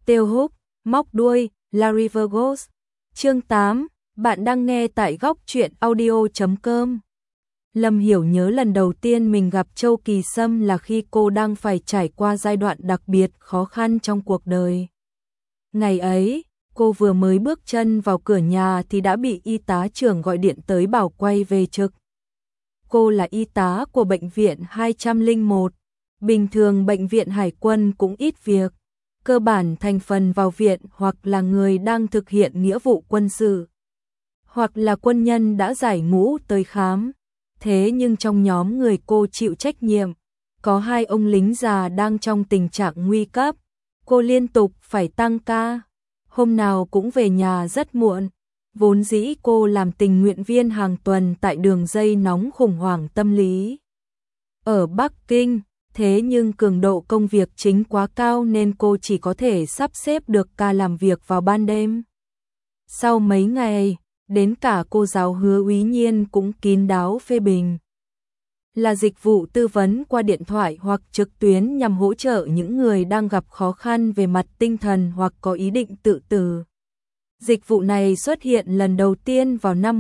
Tiêu Húc, móc đuôi, Larry Virgos. Chương 8, bạn đang nghe tại góc truyện audio.com. Lâm Hiểu nhớ lần đầu tiên mình gặp Châu Kỳ Sâm là khi cô đang phải trải qua giai đoạn đặc biệt khó khăn trong cuộc đời. Ngày ấy, cô vừa mới bước chân vào cửa nhà thì đã bị y tá trưởng gọi điện tới bảo quay về trực. Cô là y tá của bệnh viện 201. Bình thường bệnh viện Hải quân cũng ít việc. Cơ bản thành phần vào viện hoặc là người đang thực hiện nghĩa vụ quân sự, hoặc là quân nhân đã giải ngũ tới khám. Thế nhưng trong nhóm người cô chịu trách nhiệm, có 2 ông lính già đang trong tình trạng nguy cấp. Cô liên tục phải tăng ca, hôm nào cũng về nhà rất muộn. Vốn dĩ cô làm tình nguyện viên hàng tuần tại đường dây nóng khủng hoảng tâm lý ở Bắc Kinh, thế nhưng cường độ công việc chính quá cao nên cô chỉ có thể sắp xếp được ca làm việc vào ban đêm. Sau mấy ngày, đến cả cô giáo Hứa Úy Nhiên cũng kín đáo phê bình. Là dịch vụ tư vấn qua điện thoại hoặc trực tuyến nhằm hỗ trợ những người đang gặp khó khăn về mặt tinh thần hoặc có ý định tự tử. Dịch vụ này xuất hiện lần đầu tiên vào năm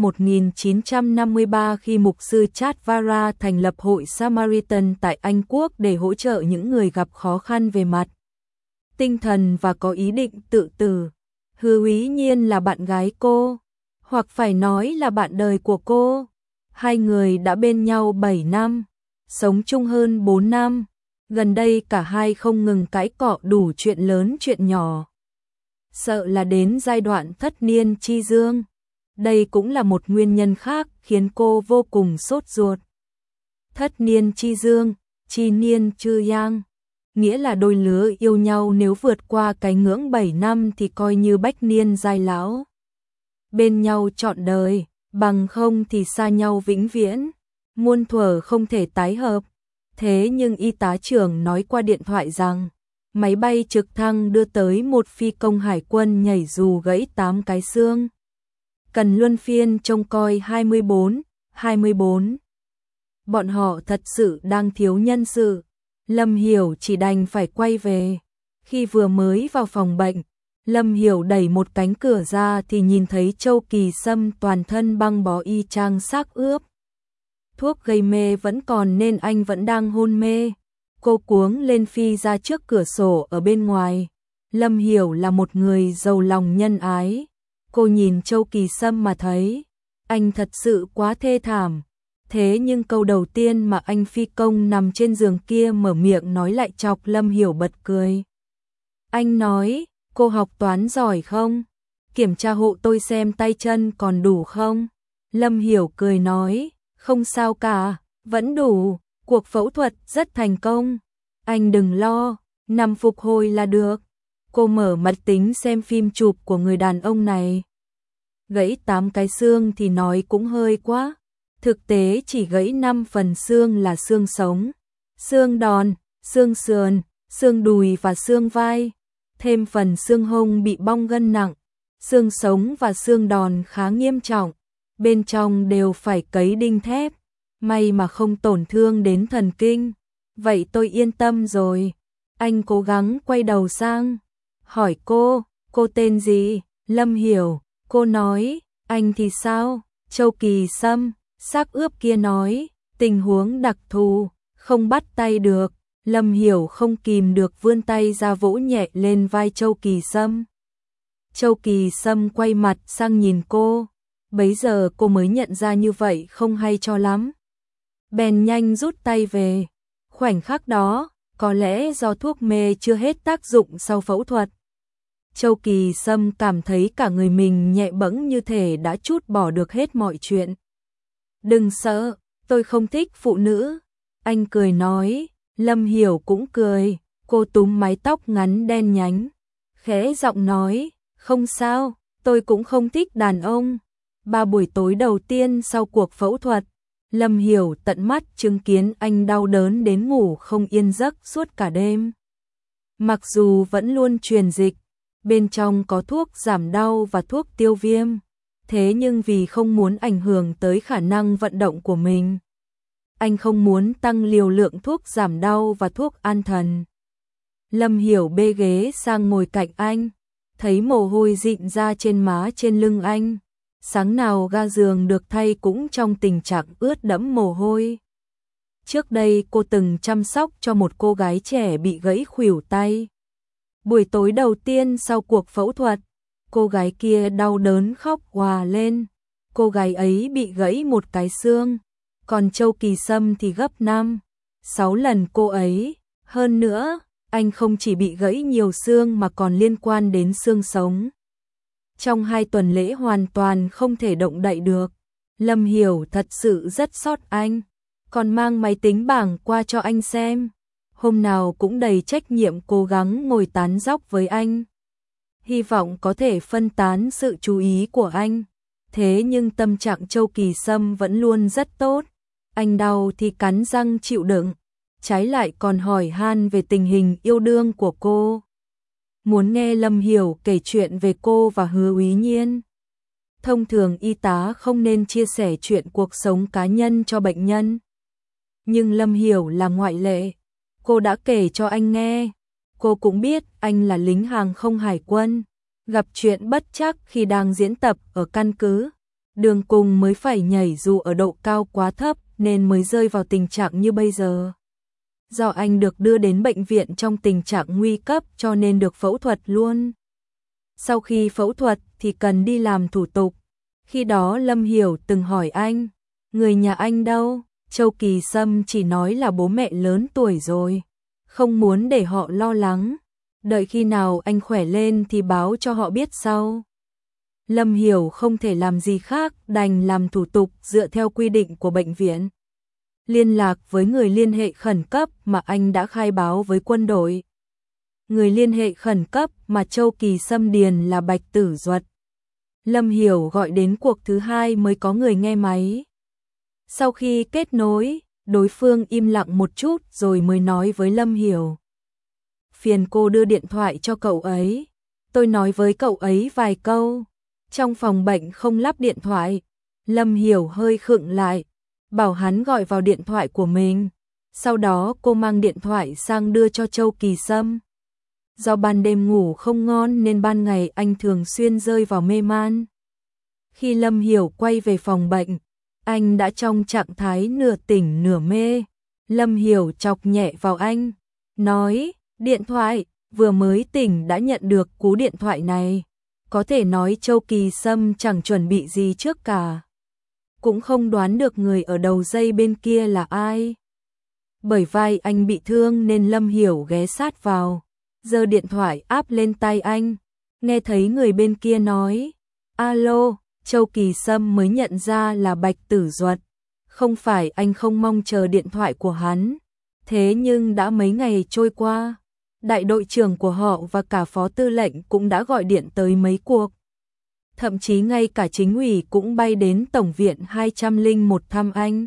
1953 khi mục sư Chad Vara thành lập hội Samaritan tại Anh Quốc để hỗ trợ những người gặp khó khăn về mặt tinh thần và có ý định tự tử. Hứa Úy Nhiên là bạn gái cô, hoặc phải nói là bạn đời của cô. 2 người đã bên nhau 7 năm, sống chung hơn 4 năm. Gần đây cả hai không ngừng cãi cọ đủ chuyện lớn chuyện nhỏ. Sợ là đến giai đoạn thất niên chi dương. Đây cũng là một nguyên nhân khác khiến cô vô cùng sốt ruột. Thất niên chi dương, chi niên chư yang, nghĩa là đôi lứa yêu nhau nếu vượt qua cái ngưỡng 7 năm thì coi như bách niên giai lão. Bên nhau trọn đời, bằng không thì xa nhau vĩnh viễn, muôn thuở không thể tái hợp. Thế nhưng y tá trưởng nói qua điện thoại rằng máy bay trực thăng đưa tới một phi công hải quân nhảy dù gãy 8 cái xương. Cần luân phiên trông coi 24. Bọn họ thật sự đang thiếu nhân sự. Lâm Hiểu chỉ đành phải quay về. Khi vừa mới vào phòng bệnh, Lâm Hiểu đẩy một cánh cửa ra thì nhìn thấy Châu Kỳ Sâm toàn thân băng bó y chang xác ướp. Thuốc gây mê vẫn còn nên anh vẫn đang hôn mê. Cô cuống lên phi ra trước cửa sổ ở bên ngoài. Lâm Hiểu là một người giàu lòng nhân ái. Cô nhìn Châu Kỳ Sâm mà thấy anh thật sự quá thê thảm. Thế nhưng câu đầu tiên mà anh phi công nằm trên giường kia mở miệng nói lại chọc Lâm Hiểu bật cười. Anh nói, cô học toán giỏi không? Kiểm tra hộ tôi xem tay chân còn đủ không? Lâm Hiểu cười nói, không sao cả, vẫn đủ. Cuộc phẫu thuật rất thành công. Anh đừng lo, nằm phục hồi là được. Cô mở máy tính xem phim chụp của người đàn ông này. Gãy 8 cái xương thì nói cũng hơi quá. Thực tế chỉ gãy 5 phần xương là xương sống, xương đòn, xương sườn, xương đùi và xương vai. Thêm phần xương hông bị bong gân nặng. Xương sống và xương đòn khá nghiêm trọng. Bên trong đều phải cấy đinh thép. May mà không tổn thương đến thần kinh. Vậy tôi yên tâm rồi. Anh cố gắng quay đầu sang. Hỏi cô tên gì? Lâm Hiểu. Cô nói, anh thì sao? Châu Kỳ Sâm, xác ướp kia nói, tình huống đặc thù, không bắt tay được. Lâm Hiểu không kìm được vươn tay ra vỗ nhẹ lên vai Châu Kỳ Sâm. Châu Kỳ Sâm quay mặt sang nhìn cô. Bấy giờ cô mới nhận ra như vậy không hay cho lắm. Bèn nhanh rút tay về. Khoảnh khắc đó, có lẽ do thuốc mê chưa hết tác dụng sau phẫu thuật. Châu Kỳ Sâm cảm thấy cả người mình nhẹ bẫng như thể đã trút bỏ được hết mọi chuyện. Đừng sợ, tôi không thích phụ nữ. Anh cười nói, Lâm Hiểu cũng cười. Cô túm mái tóc ngắn đen nhánh. Khẽ giọng nói, không sao, tôi cũng không thích đàn ông. 3 buổi tối đầu tiên sau cuộc phẫu thuật, Lâm Hiểu tận mắt chứng kiến anh đau đớn đến ngủ không yên giấc suốt cả đêm. Mặc dù vẫn luôn truyền dịch, bên trong có thuốc giảm đau và thuốc tiêu viêm, thế nhưng vì không muốn ảnh hưởng tới khả năng vận động của mình, anh không muốn tăng liều lượng thuốc giảm đau và thuốc an thần. Lâm Hiểu bê ghế sang ngồi cạnh anh, thấy mồ hôi rịn ra trên má trên lưng anh. Sáng nào ga giường được thay cũng trong tình trạng ướt đẫm mồ hôi. Trước đây cô từng chăm sóc cho một cô gái trẻ bị gãy khuỷu tay. Buổi tối đầu tiên sau cuộc phẫu thuật, cô gái kia đau đớn khóc òa lên. Cô gái ấy bị gãy một cái xương, còn Châu Kỳ Sâm thì gấp 5, 6 lần cô ấy. Hơn nữa, anh không chỉ bị gãy nhiều xương mà còn liên quan đến xương sống. Trong 2 tuần lễ hoàn toàn không thể động đậy được. Lâm Hiểu thật sự rất xót anh, còn mang máy tính bảng qua cho anh xem. Hôm nào cũng đầy trách nhiệm cố gắng ngồi tán dóc với anh. Hy vọng có thể phân tán sự chú ý của anh. Thế nhưng tâm trạng Châu Kỳ Sâm vẫn luôn rất tốt. Anh đau thì cắn răng chịu đựng, trái lại còn hỏi han về tình hình yêu đương của cô. Muốn nghe Lâm Hiểu kể chuyện về cô và Hứa Úy Nhiên. Thông thường y tá không nên chia sẻ chuyện cuộc sống cá nhân cho bệnh nhân. Nhưng Lâm Hiểu là ngoại lệ. Cô đã kể cho anh nghe. Cô cũng biết anh là lính hàng không hải quân, gặp chuyện bất trắc khi đang diễn tập ở căn cứ. Đường cùng mới phải nhảy dù ở độ cao quá thấp nên mới rơi vào tình trạng như bây giờ. Do anh được đưa đến bệnh viện trong tình trạng nguy cấp cho nên được phẫu thuật luôn. Sau khi phẫu thuật thì cần đi làm thủ tục. Khi đó Lâm Hiểu từng hỏi anh, người nhà anh đâu? Châu Kỳ Sâm chỉ nói là bố mẹ lớn tuổi rồi, không muốn để họ lo lắng. Đợi khi nào anh khỏe lên thì báo cho họ biết sau. Lâm Hiểu không thể làm gì khác, đành làm thủ tục dựa theo quy định của bệnh viện. Liên lạc với người liên hệ khẩn cấp mà anh đã khai báo với quân đội. Người liên hệ khẩn cấp mà Châu Kỳ Sâm điền là Bạch Tử Duật. Lâm Hiểu gọi đến cuộc thứ 2 mới có người nghe máy. Sau khi kết nối, đối phương im lặng một chút rồi mới nói với Lâm Hiểu. Phiền cô đưa điện thoại cho cậu ấy. Tôi nói với cậu ấy vài câu. Trong phòng bệnh không lắp điện thoại. Lâm Hiểu hơi khựng lại, bảo hắn gọi vào điện thoại của mình. Sau đó cô mang điện thoại sang đưa cho Châu Kỳ Sâm. Do ban đêm ngủ không ngon nên ban ngày anh thường xuyên rơi vào mê man. Khi Lâm Hiểu quay về phòng bệnh, anh đã trong trạng thái nửa tỉnh nửa mê. Lâm Hiểu chọc nhẹ vào anh, nói, điện thoại, vừa mới tỉnh đã nhận được cú điện thoại này. Có thể nói Châu Kỳ Sâm chẳng chuẩn bị gì trước cả. Cũng không đoán được người ở đầu dây bên kia là ai. Bởi vai anh bị thương nên Lâm Hiểu ghé sát vào, giơ điện thoại áp lên tay anh. Nghe thấy người bên kia nói, alo, Châu Kỳ Sâm mới nhận ra là Bạch Tử Duật. Không phải anh không mong chờ điện thoại của hắn. Thế nhưng đã mấy ngày trôi qua, đại đội trưởng của họ và cả phó tư lệnh cũng đã gọi điện tới mấy cuộc. Thậm chí ngay cả chính ủy cũng bay đến Tổng viện 201 thăm anh.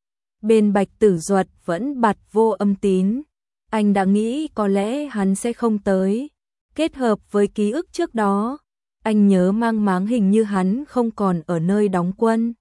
Bên Bạch Tử Duật vẫn bặt vô âm tín. Anh đã nghĩ có lẽ hắn sẽ không tới. Kết hợp với ký ức trước đó, anh nhớ mang máng hình như hắn không còn ở nơi đóng quân.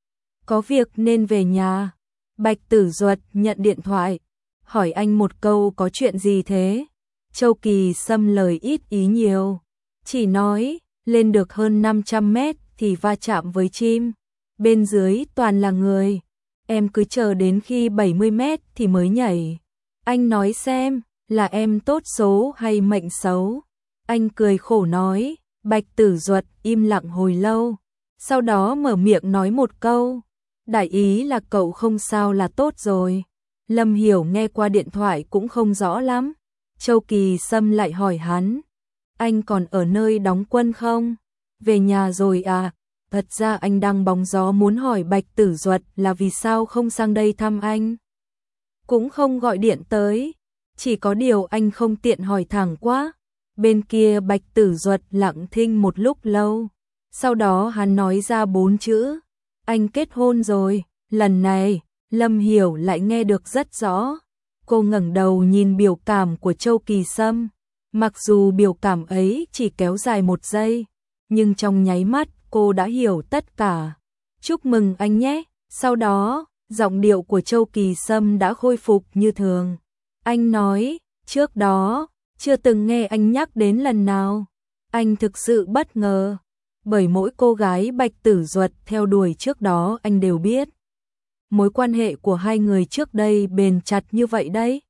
Có việc nên về nhà. Bạch Tử Duật nhận điện thoại, hỏi anh một câu có chuyện gì thế? Châu Kỳ Sâm lời ít ý nhiều, chỉ nói lên được hơn 500 mét thì va chạm với chim, bên dưới toàn là người, em cứ chờ đến khi 70 mét thì mới nhảy. Anh nói xem, là em tốt số hay mệnh xấu? Anh cười khổ nói. Bạch Tử Duật im lặng hồi lâu, sau đó mở miệng nói một câu, đại ý là cậu không sao là tốt rồi. Lâm Hiểu nghe qua điện thoại cũng không rõ lắm. Châu Kỳ Sâm lại hỏi hắn, anh còn ở nơi đóng quân không? Về nhà rồi à? Thật ra anh đang bóng gió muốn hỏi Bạch Tử Duật là vì sao không sang đây thăm anh. Cũng không gọi điện tới, chỉ có điều anh không tiện hỏi thẳng quá. Bên kia Bạch Tử Duật lặng thinh một lúc lâu, sau đó hắn nói ra 4 chữ, anh kết hôn rồi. Lần này, Lâm Hiểu lại nghe được rất rõ. Cô ngẩng đầu nhìn biểu cảm của Châu Kỳ Sâm, mặc dù biểu cảm ấy chỉ kéo dài 1 giây, nhưng trong nháy mắt cô đã hiểu tất cả. Chúc mừng anh nhé. Sau đó, giọng điệu của Châu Kỳ Sâm đã khôi phục như thường. Anh nói, trước đó, chưa từng nghe anh nhắc đến lần nào. Anh thực sự bất ngờ, bởi mỗi cô gái Bạch Tử Duật theo đuổi trước đó anh đều biết. Mối quan hệ của hai người trước đây bền chặt như vậy đấy.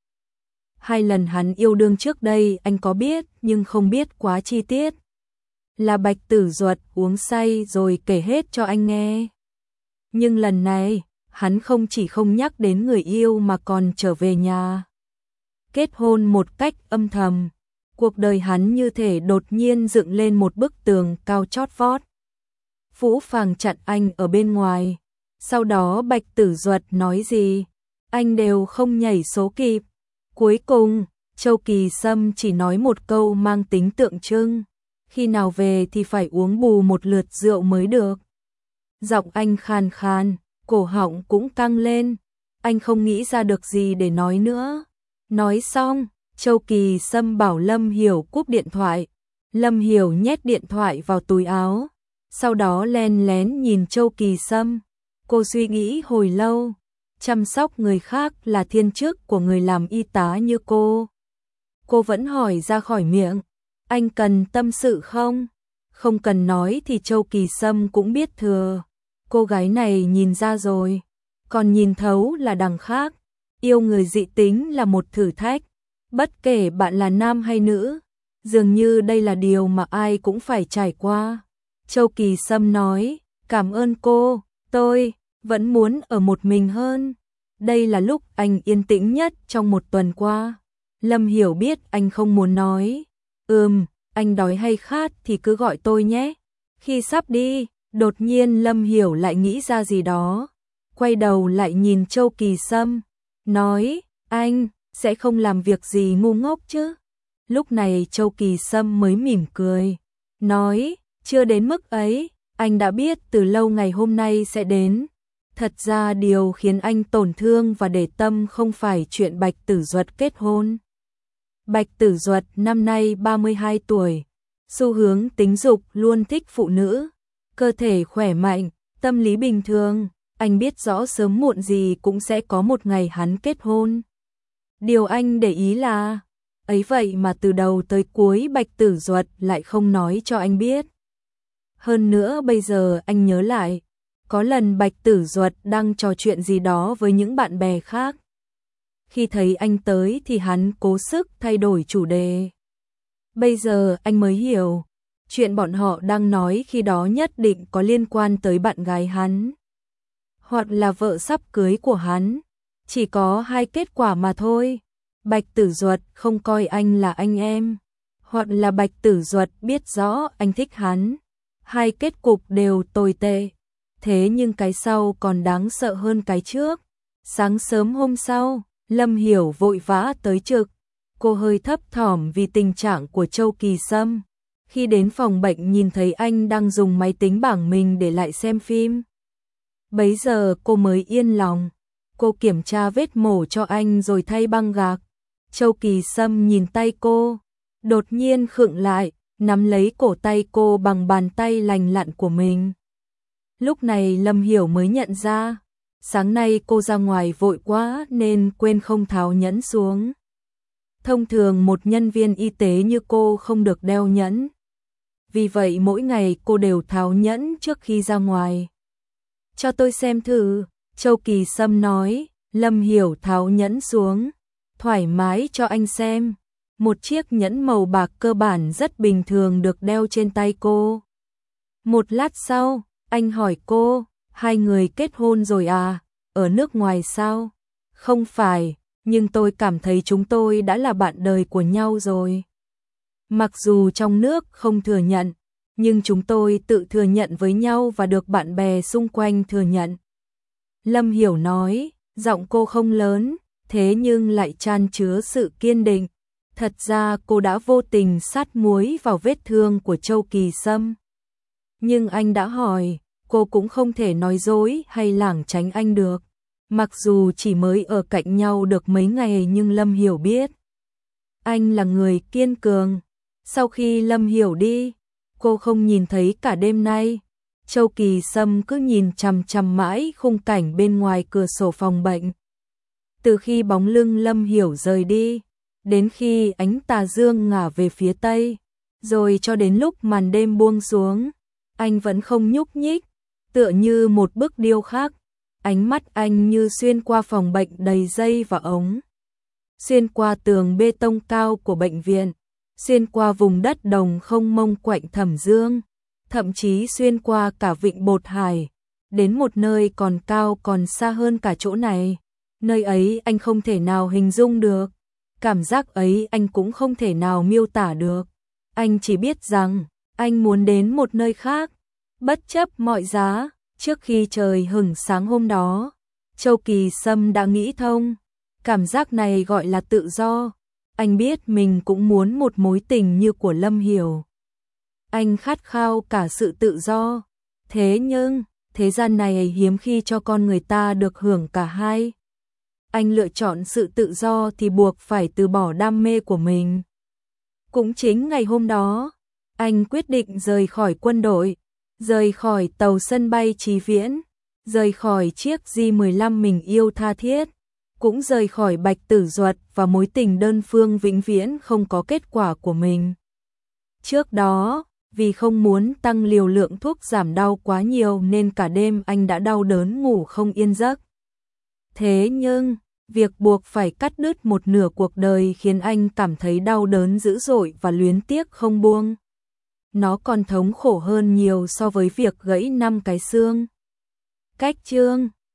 2 lần hắn yêu đương trước đây anh có biết nhưng không biết quá chi tiết. Là Bạch Tử Duật uống say rồi kể hết cho anh nghe. Nhưng lần này, hắn không chỉ không nhắc đến người yêu mà còn trở về nhà. Kết hôn một cách âm thầm. Cuộc đời hắn như thể đột nhiên dựng lên một bức tường cao chót vót. Phũ Phàng chặn anh ở bên ngoài. Sau đó Bạch Tử Duật nói gì, anh đều không nhảy số kịp. Cuối cùng, Châu Kỳ Sâm chỉ nói một câu mang tính tượng trưng. Khi nào về thì phải uống bù một lượt rượu mới được. Giọng anh khàn khàn, cổ họng cũng căng lên. Anh không nghĩ ra được gì để nói nữa. Nói xong, Châu Kỳ Sâm bảo Lâm Hiểu cúp điện thoại. Lâm Hiểu nhét điện thoại vào túi áo. Sau đó len lén nhìn Châu Kỳ Sâm. Cô suy nghĩ hồi lâu. Chăm sóc người khác là thiên chức của người làm y tá như cô. Cô vẫn hỏi ra khỏi miệng. Anh cần tâm sự không? Không cần nói thì Châu Kỳ Sâm cũng biết thừa. Cô gái này nhìn ra rồi. Còn nhìn thấu là đằng khác. Yêu người dị tính là một thử thách. Bất kể bạn là nam hay nữ. Dường như đây là điều mà ai cũng phải trải qua. Châu Kỳ Sâm nói, cảm ơn cô, tôi vẫn muốn ở một mình hơn. Đây là lúc anh yên tĩnh nhất trong một tuần qua. Lâm Hiểu biết anh không muốn nói. Anh đói hay khát thì cứ gọi tôi nhé. Khi sắp đi, đột nhiên Lâm Hiểu lại nghĩ ra gì đó. Quay đầu lại nhìn Châu Kỳ Sâm, nói, anh sẽ không làm việc gì ngu ngốc chứ. Lúc này Châu Kỳ Sâm mới mỉm cười, nói, chưa đến mức ấy, anh đã biết từ lâu ngày hôm nay sẽ đến. Thật ra điều khiến anh tổn thương và để tâm không phải chuyện Bạch Tử Duật kết hôn. Bạch Tử Duật năm nay 32 tuổi, xu hướng tính dục luôn thích phụ nữ, cơ thể khỏe mạnh, tâm lý bình thường, anh biết rõ sớm muộn gì cũng sẽ có một ngày hắn kết hôn. Điều anh để ý là, ấy vậy mà từ đầu tới cuối Bạch Tử Duật lại không nói cho anh biết. Hơn nữa bây giờ anh nhớ lại, có lần Bạch Tử Duật đang trò chuyện gì đó với những bạn bè khác. Khi thấy anh tới thì hắn cố sức thay đổi chủ đề. Bây giờ anh mới hiểu, chuyện bọn họ đang nói khi đó nhất định có liên quan tới bạn gái hắn, hoặc là vợ sắp cưới của hắn. Chỉ có 2 kết quả mà thôi. Bạch Tử Duật không coi anh là anh em, hoặc là Bạch Tử Duật biết rõ anh thích hắn. 2 kết cục đều tồi tệ. Thế nhưng cái sau còn đáng sợ hơn cái trước. Sáng sớm hôm sau, Lâm Hiểu vội vã tới trực. Cô hơi thấp thỏm vì tình trạng của Châu Kỳ Sâm. Khi đến phòng bệnh nhìn thấy anh đang dùng máy tính bảng mình để lại xem phim. Bấy giờ cô mới yên lòng. Cô kiểm tra vết mổ cho anh rồi thay băng gạc. Châu Kỳ Sâm nhìn tay cô, đột nhiên khựng lại, nắm lấy cổ tay cô bằng bàn tay lành lặn của mình. Lúc này Lâm Hiểu mới nhận ra, sáng nay cô ra ngoài vội quá nên quên không tháo nhẫn xuống. Thông thường một nhân viên y tế như cô không được đeo nhẫn. Vì vậy mỗi ngày cô đều tháo nhẫn trước khi ra ngoài. Cho tôi xem thử, Châu Kỳ Sâm nói. Lâm Hiểu tháo nhẫn xuống, thoải mái cho anh xem. Một chiếc nhẫn màu bạc cơ bản rất bình thường được đeo trên tay cô. Một lát sau, anh hỏi cô, 2 người kết hôn rồi à, ở nước ngoài sao? Không phải, nhưng tôi cảm thấy chúng tôi đã là bạn đời của nhau rồi. Mặc dù trong nước không thừa nhận, nhưng chúng tôi tự thừa nhận với nhau và được bạn bè xung quanh thừa nhận. Lâm Hiểu nói, giọng cô không lớn, thế nhưng lại chan chứa sự kiên định. Thật ra cô đã vô tình sát muối vào vết thương của Châu Kỳ Sâm. Nhưng anh đã hỏi, cô cũng không thể nói dối hay lảng tránh anh được. Mặc dù chỉ mới ở cạnh nhau được mấy ngày nhưng Lâm Hiểu biết. Anh là người kiên cường. Sau khi Lâm Hiểu đi, cô không nhìn thấy cả đêm nay. Châu Kỳ Sâm cứ nhìn chằm chằm mãi khung cảnh bên ngoài cửa sổ phòng bệnh. Từ khi bóng lưng Lâm Hiểu rời đi, đến khi ánh tà dương ngả về phía tây, rồi cho đến lúc màn đêm buông xuống, anh vẫn không nhúc nhích, tựa như một bức điêu khắc. Ánh mắt anh như xuyên qua phòng bệnh đầy dây và ống, xuyên qua tường bê tông cao của bệnh viện, xuyên qua vùng đất đồng không mông quạnh Thẩm Dương, thậm chí xuyên qua cả vịnh Bột Hải, đến một nơi còn cao còn xa hơn cả chỗ này. Nơi ấy anh không thể nào hình dung được, cảm giác ấy anh cũng không thể nào miêu tả được. Anh chỉ biết rằng, anh muốn đến một nơi khác, bất chấp mọi giá. Trước khi trời hửng sáng hôm đó, Châu Kỳ Sâm đã nghĩ thông, cảm giác này gọi là tự do. Anh biết mình cũng muốn một mối tình như của Lâm Hiểu. Anh khát khao cả sự tự do, thế nhưng, thế gian này hiếm khi cho con người ta được hưởng cả hai. Anh lựa chọn sự tự do thì buộc phải từ bỏ đam mê của mình. Cũng chính ngày hôm đó, anh quyết định rời khỏi quân đội, rời khỏi tàu sân bay Chí Viễn, rời khỏi chiếc J15 mình yêu tha thiết, cũng rời khỏi Bạch Tử Duật và mối tình đơn phương vĩnh viễn không có kết quả của mình. Trước đó, vì không muốn tăng liều lượng thuốc giảm đau quá nhiều nên cả đêm anh đã đau đớn ngủ không yên giấc. Thế nhưng, việc buộc phải cắt đứt một nửa cuộc đời khiến anh cảm thấy đau đớn dữ dội và luyến tiếc không buông. Nó còn thống khổ hơn nhiều so với việc gãy 5 cái xương. Cách chương